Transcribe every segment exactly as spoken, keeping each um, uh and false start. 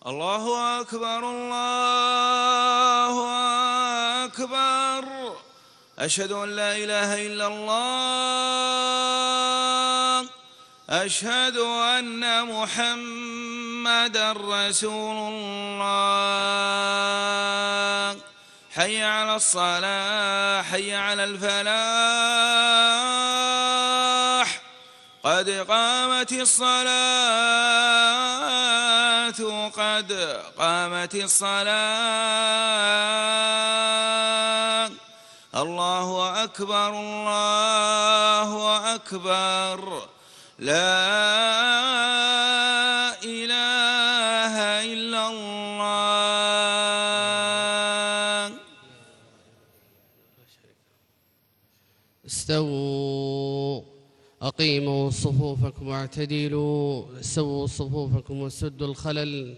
الله أكبر الله أكبر. أشهد أن لا إله إلا الله. أشهد أن محمدًا رسول الله. حي على الصلاة حي على الفلاح. قد قامت الصلاة قد قامت الصلاة. الله أكبر الله أكبر. لا إله إلا الله. استووا أقيموا صفوفكم واعتدلوا. سووا صفوفكم وسدوا الخلل.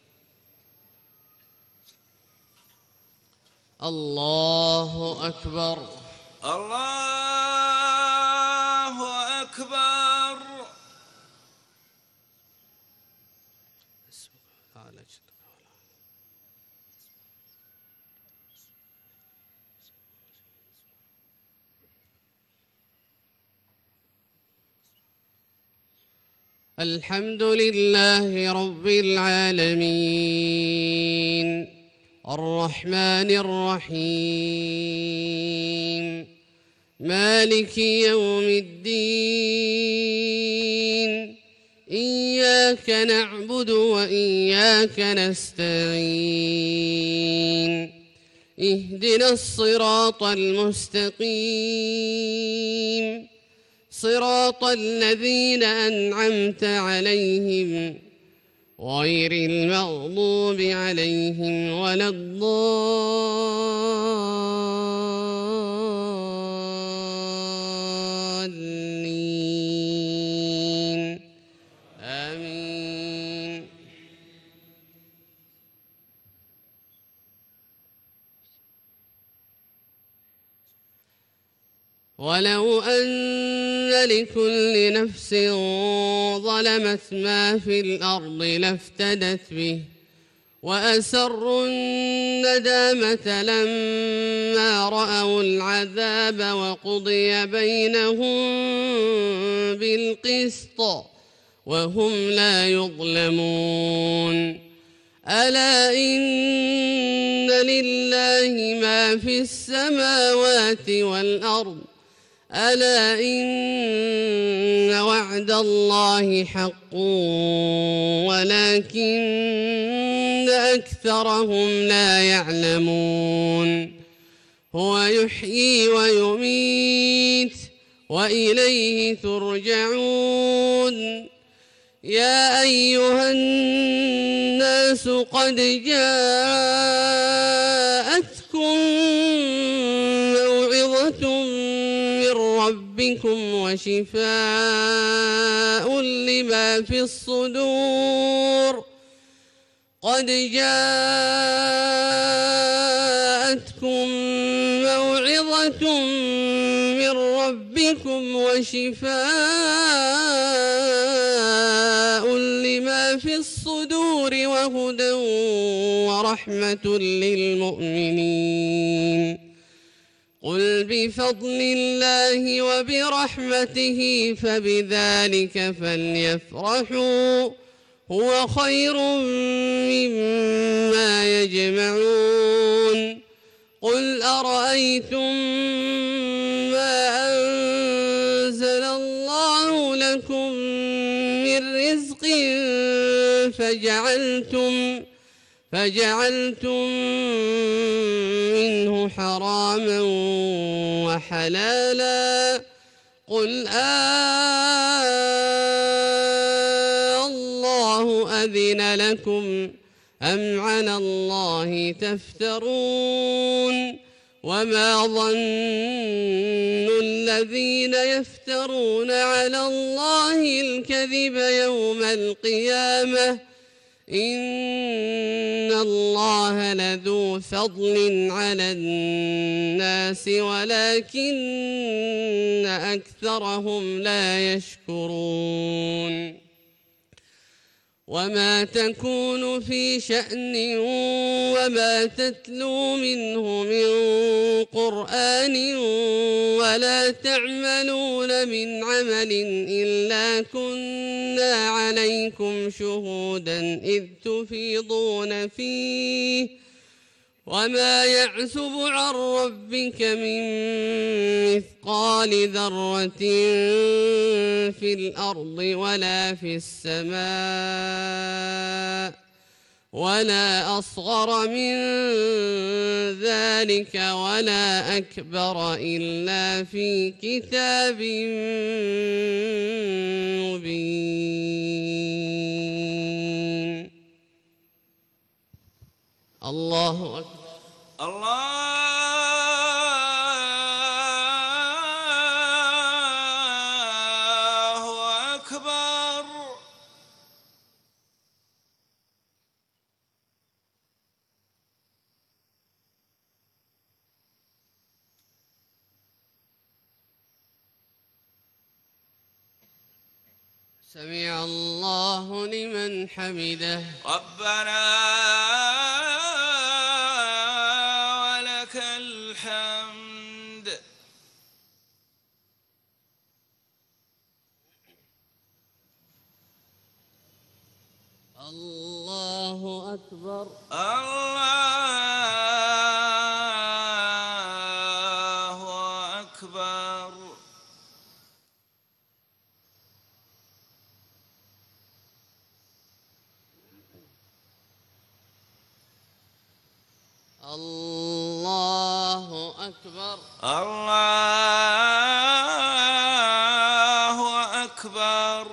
الله أكبر الله أكبر. الحمد لله رب العالمين الرحمن الرحيم مالك يوم الدين. إياك نعبد وإياك نستعين. اهدنا الصراط المستقيم صراط الذين أنعمت عليهم غير المغضوب عليهم ولا الضالين. آمين. ولو أن لكل نفس ظلمت ما في الأرض لافتدت به وأسروا الندامة لما رأوا العذاب وقضي بينهم بالقسط وهم لا يظلمون. ألا إن لله ما في السماوات والأرض. ألا إن وعد الله حق ولكن أكثرهم لا يعلمون. هو يحيي ويميت وإليه ترجعون. يا أيها الناس قد جاءتكم موعظة من ربكم وشفاء لما في الصدور. قد جاءتكم موعظة من ربكم وشفاء لما في الصدور وهدى ورحمة للمؤمنين. قل بفضل الله وبرحمته فبذلك فليفرحوا هو خير مما يجمعون. قل أرأيتم ما أنزل الله لكم من رزق فجعلتم فجعلتم منه حراما وحلالا. قل آه الله أذن لكم أم على الله تفترون. وما ظن الذين يفترون على الله الكذب يوم القيامة إن الله لذو فضل على الناس ولكن أكثرهم لا يشكرون. وما تكون في شأن وما تتلو منه من قرآن ولا تعملون من عمل إلا كنا عليكم شهودا إذ تفيضون فيه وما يعزب عن ربك من مثقال ذرة في الأرض ولا في السماء ولا أصغر من ذلك ولا أكبر إلا في كتاب مبين. الله أكبر. الله أكبر. سمع الله لمن حمده. ربنا ولك الحمد. الله أكبر. الله أكبر. الله أكبر. الله أكبر.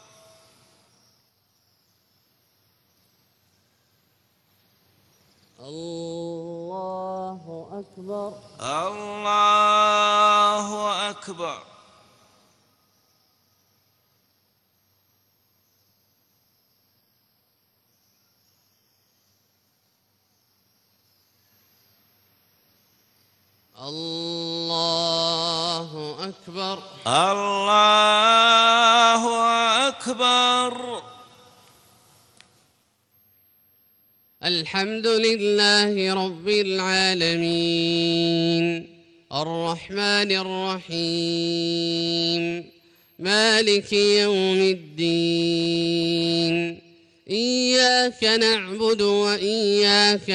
الله أكبر. الله أكبر. الله أكبر. الله أكبر. الحمد لله رب العالمين الرحمن الرحيم مالك يوم الدين إياك نعبد وإياك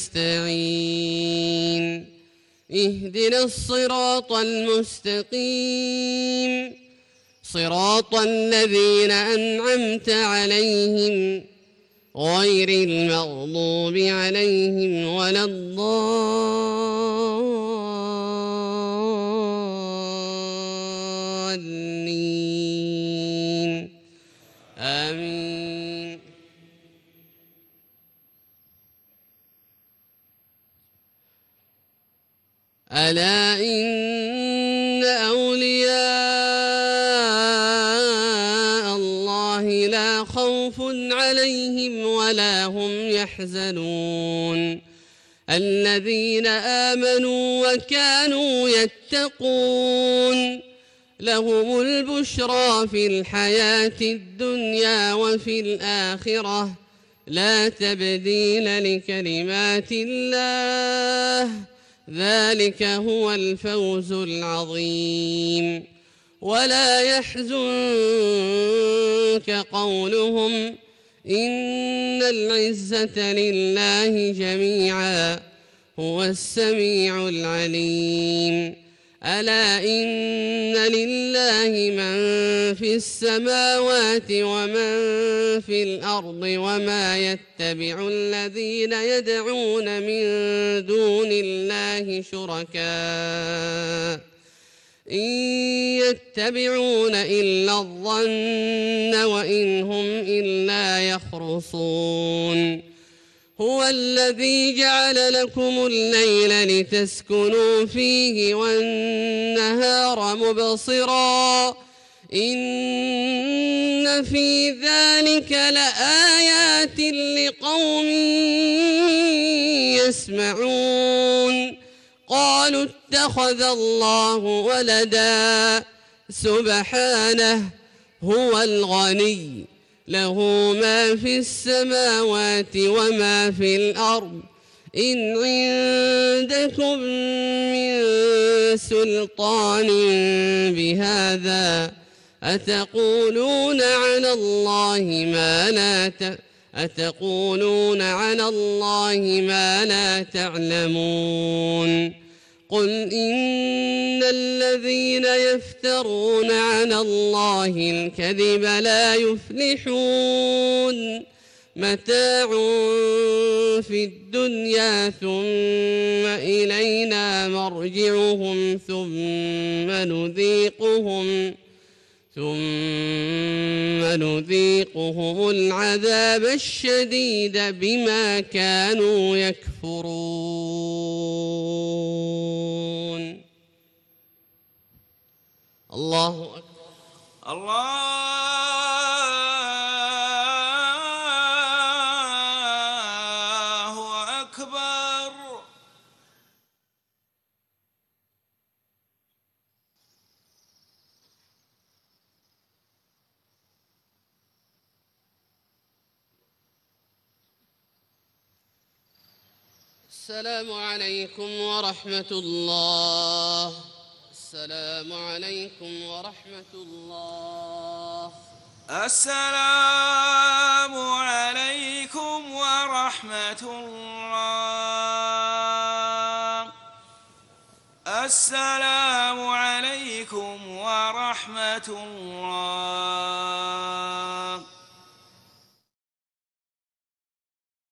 نستعين اهدنا الصراط المستقيم صراط الذين أنعمت عليهم غير المغضوب عليهم ولا الضالين آمين. ألا إن أولياء الله لا خوف عليهم ولا هم يحزنون الذين آمنوا وكانوا يتقون لهم البشرى في الحياة الدنيا وفي الآخرة لا تبديل لكلمات الله ذلك هو الفوز العظيم. ولا يحزنك قولهم إن العزة لله جميعا هو السميع العليم. ألا إن لله من في السماوات ومن في الأرض وما يتبع الذين يدعون من دون الله شركاء إن يتبعون إلا الظن وإن هم إلا يخرصون. هو الذي جعل لكم الليل لتسكنوا فيه والنهار مبصرا إن في ذلك لآيات لقوم يسمعون. قالوا اتخذ الله ولدا سبحانه هو الغني له ما في السماوات وما في الأرض إن عندكم من سلطان بهذا أتقولون على الله ما لا ت... أتقولون على الله ما لا تعلمون قل إن الذين يفترون على الله الكذب لا يفلحون متاع في الدنيا ثم إلينا مرجعهم ثم نذيقهم ثم نذيقهم العذاب الشديد بما كانوا يكفرون. الله أكبر. الله أكبر. السلام عليكم ورحمة الله. السلام عليكم ورحمة الله. السلام عليكم ورحمة الله. السلام عليكم ورحمة الله.